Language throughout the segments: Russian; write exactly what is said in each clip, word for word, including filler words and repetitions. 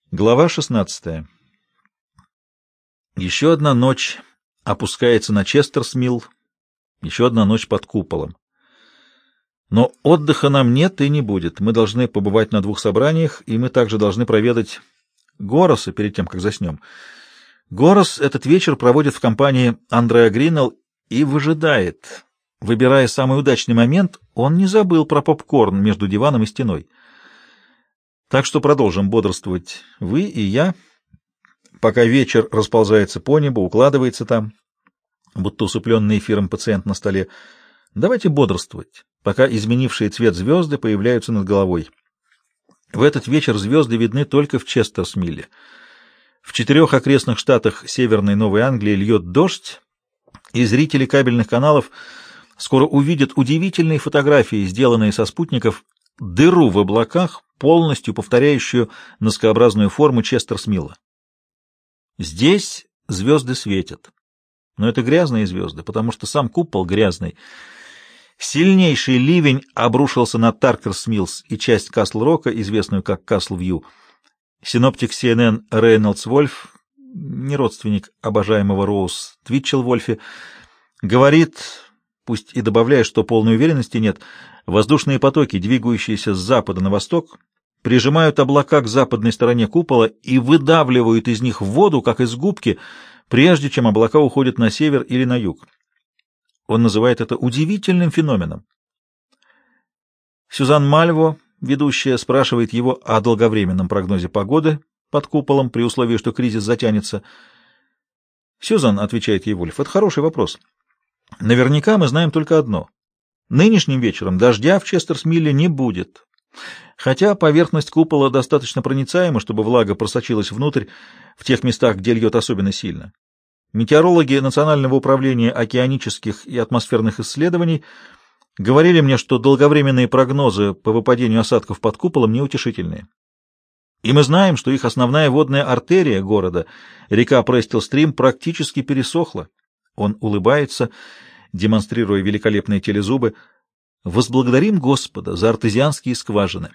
Глава шестнадцатая. Еще одна ночь опускается на Честерсмилл, еще одна ночь под куполом. Но отдыха нам нет и не будет. Мы должны побывать на двух собраниях, и мы также должны проведать Гороса перед тем, как заснем. Горос этот вечер проводит в компании Андреа Гринелл и выжидает. Выбирая самый удачный момент, он не забыл про попкорн между диваном и стеной. Так что продолжим бодрствовать вы и я, пока вечер расползается по небу, укладывается там, будто усыпленный эфиром пациент на столе. Давайте бодрствовать, пока изменившие цвет звезды появляются над головой. В этот вечер звезды видны только в Честерсмилле. В четырех окрестных штатах Северной Новой Англии льет дождь, и зрители кабельных каналов скоро увидят удивительные фотографии, сделанные со спутников, дыру в облаках, полностью повторяющую носкообразную форму Честерсмилла. Здесь звезды светят, но это грязные звезды, потому что сам купол грязный. Сильнейший ливень обрушился на Таркерс-Миллс и часть Касл-Рока, известную как Касл-Вью. Синоптик си эн эн Рейнольдс Вольф, не родственник обожаемого Роуз Твитчелл-Вольфе, говорит, пусть и добавляя, что полной уверенности нет, воздушные потоки, двигающиеся с запада на восток, прижимают облака к западной стороне купола и выдавливают из них воду, как из губки, прежде чем облака уходят на север или на юг. Он называет это удивительным феноменом. Сюзан Мальво, ведущая, спрашивает его о долговременном прогнозе погоды под куполом при условии, что кризис затянется. «Сюзан», — отвечает ей Вольф, — «это хороший вопрос. Наверняка мы знаем только одно. Нынешним вечером дождя в Честерсмилле не будет, хотя поверхность купола достаточно проницаема, чтобы влага просочилась внутрь в тех местах, где льет особенно сильно. Метеорологи Национального управления океанических и атмосферных исследований говорили мне, что долговременные прогнозы по выпадению осадков под куполом неутешительные. И мы знаем, что их основная водная артерия города, река Престил-Стрим, практически пересохла». Он улыбается, демонстрируя великолепные телезубы. «Возблагодарим Господа за артезианские скважины».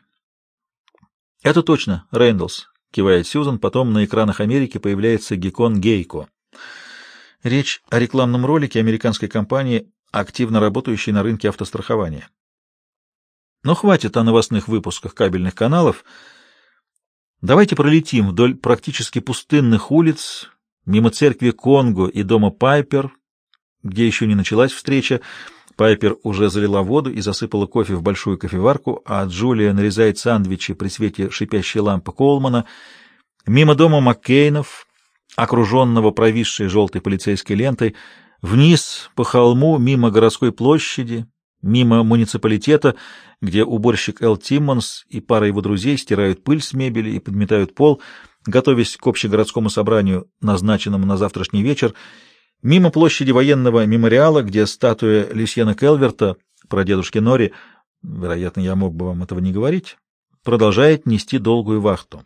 «Это точно, Рэндаллс», — кивает Сьюзан, потом на экранах Америки появляется Геккон Гейко. Речь о рекламном ролике американской компании, активно работающей на рынке автострахования. Но хватит о новостных выпусках кабельных каналов. Давайте пролетим вдоль практически пустынных улиц, мимо церкви Конго и дома Пайпер, где еще не началась встреча. Пайпер уже залила воду и засыпала кофе в большую кофеварку, а Джулия нарезает сэндвичи при свете шипящей лампы Коулмана. Мимо дома Маккейнов, окруженного провисшей желтой полицейской лентой, вниз по холму, мимо городской площади, мимо муниципалитета, где уборщик Эл Тиммонс и пара его друзей стирают пыль с мебели и подметают пол, готовясь к общегородскому собранию, назначенному на завтрашний вечер, мимо площади военного мемориала, где статуя Люсьена Келверта, прадедушки Нори, вероятно, я мог бы вам этого не говорить, продолжает нести долгую вахту.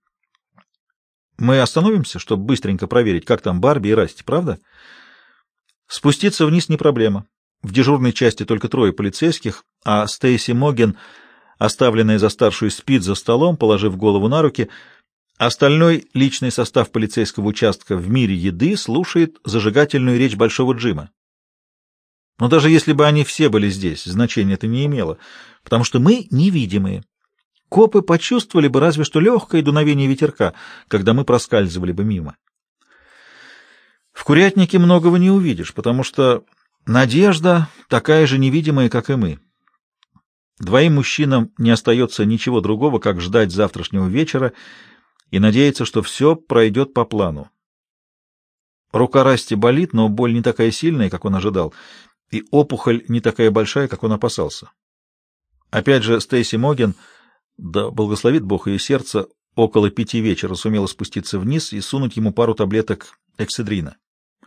Мы остановимся, чтобы быстренько проверить, как там Барби и Расти, правда? Спуститься вниз не проблема. В дежурной части только трое полицейских, а Стейси Моген, оставленная за старшую, спит за столом, положив голову на руки. Остальной личный состав полицейского участка в мире еды слушает зажигательную речь Большого Джима. Но даже если бы они все были здесь, значения это не имело, потому что мы невидимые. Копы почувствовали бы разве что легкое дуновение ветерка, когда мы проскальзывали бы мимо. В курятнике многого не увидишь, потому что надежда такая же невидимая, как и мы. Двоим мужчинам не остается ничего другого, как ждать завтрашнего вечера и надеяться, что все пройдет по плану. Рука Расти болит, но боль не такая сильная, как он ожидал, и опухоль не такая большая, как он опасался. Опять же, Стейси Моген, да благословит Бог ее сердце, около пяти вечера сумела спуститься вниз и сунуть ему пару таблеток экседрина.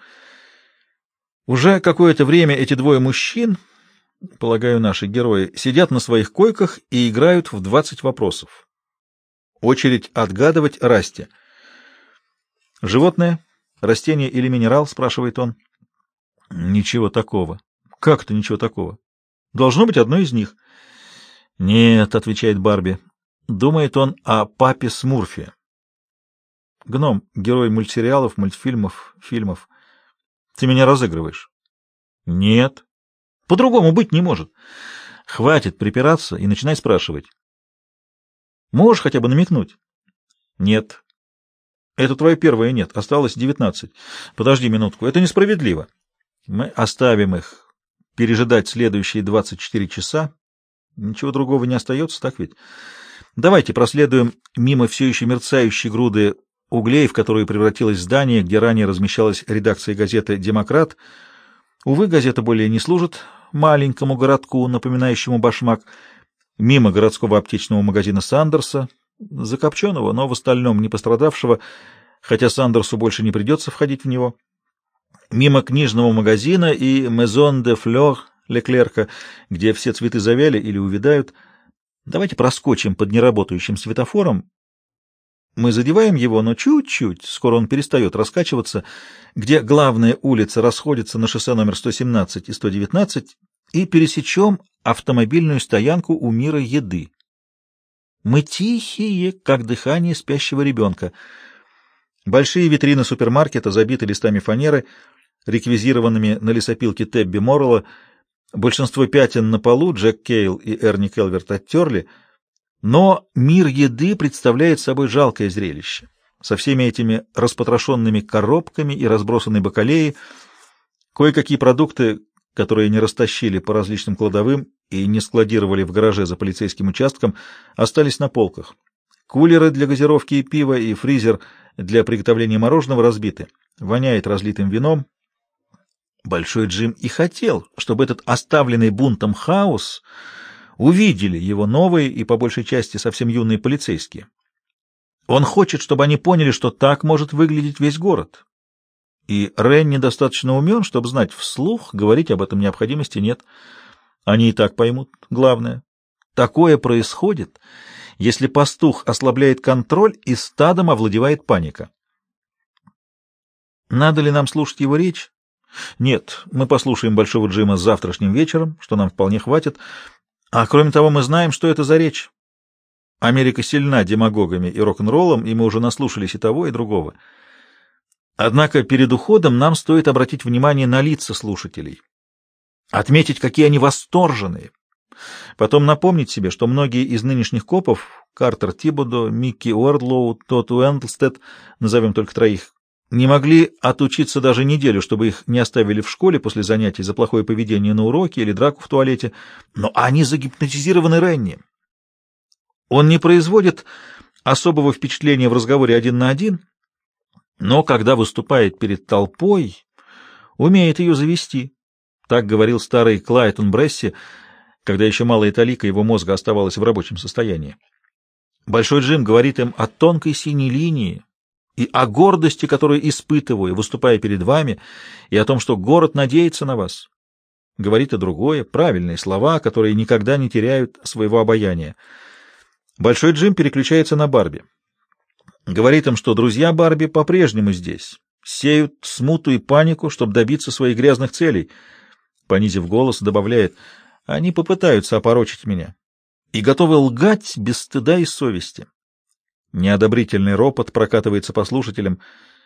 Уже какое-то время эти двое мужчин, полагаю, наши герои, сидят на своих койках и играют в двадцать вопросов. Очередь отгадывать Расти. «Животное, растение или минерал?» — спрашивает он. «Ничего такого». «Как-то ничего такого?» «Должно быть одно из них». «Нет», — отвечает Барби. Думает он о папе Смурфе. Гном — герой мультсериалов, мультфильмов, фильмов. Ты меня разыгрываешь? Нет. По-другому быть не может. Хватит припираться и начинай спрашивать. Можешь хотя бы намекнуть? Нет. Это твое первое нет. Осталось девятнадцать. Подожди минутку. Это несправедливо. Мы оставим их пережидать следующие двадцать четыре часа. Ничего другого не остается, так ведь? Давайте проследуем мимо все еще мерцающей груды углей, в которую превратилось здание, где ранее размещалась редакция газеты «Демократ». Увы, газета более не служит маленькому городку, напоминающему башмак, мимо городского аптечного магазина Сандерса, закопченного, но в остальном не пострадавшего, хотя Сандерсу больше не придется входить в него, мимо книжного магазина и Maison de Fleurs Леклерка, где все цветы завяли или увядают. Давайте проскочим под неработающим светофором. Мы задеваем его, но чуть-чуть, скоро он перестает раскачиваться, где главная улица расходится на шоссе номер сто семнадцать и сто девятнадцать, и пересечем автомобильную стоянку у мира еды. Мы тихие, как дыхание спящего ребенка. Большие витрины супермаркета забиты листами фанеры, реквизированными на лесопилке Тебби Моррелла. Большинство пятен на полу Джек Кейл и Эрни Келверт оттерли, но мир еды представляет собой жалкое зрелище. Со всеми этими распотрошенными коробками и разбросанной бакалеей, кое-какие продукты, которые не растащили по различным кладовым и не складировали в гараже за полицейским участком, остались на полках. Кулеры для газировки и пива и фризер для приготовления мороженого разбиты. Воняет разлитым вином. Большой Джим и хотел, чтобы этот оставленный бунтом хаос увидели его новые и, по большей части, совсем юные полицейские. Он хочет, чтобы они поняли, что так может выглядеть весь город. И Рен недостаточно умен, чтобы знать вслух, говорить об этом необходимости нет. Они и так поймут. Главное, такое происходит, если пастух ослабляет контроль и стадом овладевает паника. Надо ли нам слушать его речь? Нет, мы послушаем Большого Джима завтрашним вечером, что нам вполне хватит. А кроме того, мы знаем, что это за речь. Америка сильна демагогами и рок-н-роллом, и мы уже наслушались и того, и другого. Однако перед уходом нам стоит обратить внимание на лица слушателей, отметить, какие они восторженные. Потом напомнить себе, что многие из нынешних копов — Картер Тибодо, Микки Уордлоу, Тодд Уэндлстед, назовем только троих, не могли отучиться даже неделю, чтобы их не оставили в школе после занятий за плохое поведение на уроке или драку в туалете, но они загипнотизированы Ренни. Он не производит особого впечатления в разговоре один на один, но когда выступает перед толпой, умеет ее завести. Так говорил старый Клайтон Бресси, когда еще малая талика его мозга оставалась в рабочем состоянии. Большой Джим говорит им о тонкой синей линии и о гордости, которую испытываю, выступая перед вами, и о том, что город надеется на вас. Говорит и другое, правильные слова, которые никогда не теряют своего обаяния. Большой Джим переключается на Барби. Говорит им, что друзья Барби по-прежнему здесь, сеют смуту и панику, чтобы добиться своих грязных целей. Понизив голос, добавляет: они попытаются опорочить меня и готовы лгать без стыда и совести. Неодобрительный ропот прокатывается по слушателям.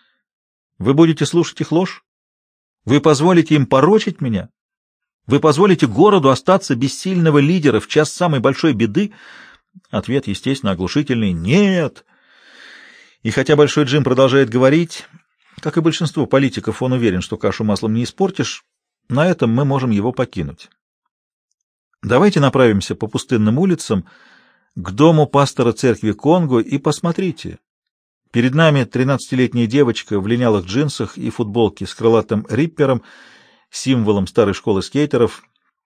Вы будете слушать их ложь? Вы позволите им порочить меня? Вы позволите городу остаться без сильного лидера в час самой большой беды? Ответ, естественно, оглушительный: нет. И хотя Большой Джим продолжает говорить, как и большинство политиков, он уверен, что кашу маслом не испортишь, на этом мы можем его покинуть. Давайте направимся по пустынным улицам к дому пастора церкви Конго и посмотрите. Перед нами тринадцатилетняя девочка в линялых джинсах и футболке с крылатым риппером, символом старой школы скейтеров.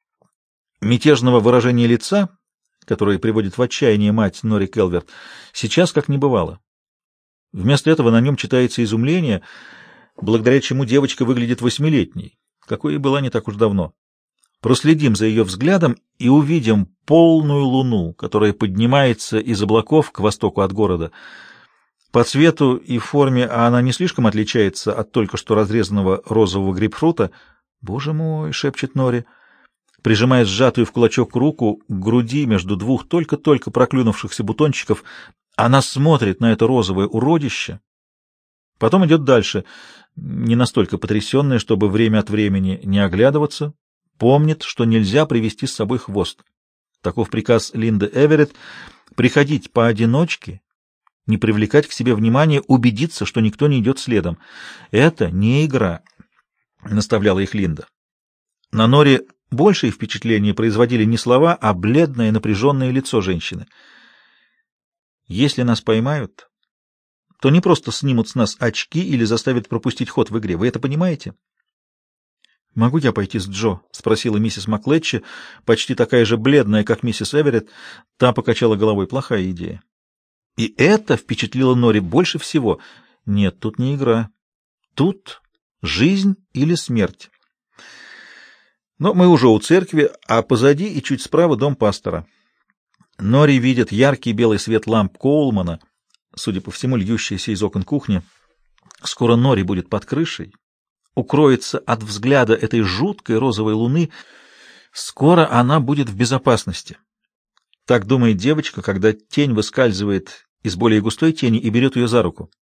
Мятежного выражения лица, которое приводит в отчаяние мать Нори Келверт, сейчас как не бывало. Вместо этого на нем читается изумление, благодаря чему девочка выглядит восьмилетней, какой и была не так уж давно. Проследим за ее взглядом и увидим полную луну, которая поднимается из облаков к востоку от города. По цвету и форме она не слишком отличается от только что разрезанного розового грейпфрута. «Боже мой!» — шепчет Нори, прижимая сжатую в кулачок руку к груди между двух только-только проклюнувшихся бутончиков. Она смотрит на это розовое уродище, Потом идет дальше, не настолько потрясенная, чтобы время от времени не оглядываться, помнит, что нельзя привести с собой хвост. Таков приказ Линды Эверетт — приходить поодиночке, не привлекать к себе внимания, убедиться, что никто не идет следом. Это не игра, — наставляла их Линда. На Норе большее впечатление производили не слова, а бледное напряженное лицо женщины. Если нас поймают, то не просто снимут с нас очки или заставят пропустить ход в игре. Вы это понимаете? — Могу я пойти с Джо? — спросила миссис Маклетчи, почти такая же бледная, как миссис Эверетт. Та покачала головой. Плохая идея. И это впечатлило Нори больше всего. Нет, тут не игра. Тут жизнь или смерть. Но мы уже у церкви, а позади и чуть справа дом пастора. Нори видит яркий белый свет ламп Коулмана, судя по всему, льющийся из окон кухни. Скоро Нори будет под крышей, укроется от взгляда этой жуткой розовой луны. Скоро она будет в безопасности. Так думает девочка, когда тень выскальзывает из более густой тени и берет ее за руку.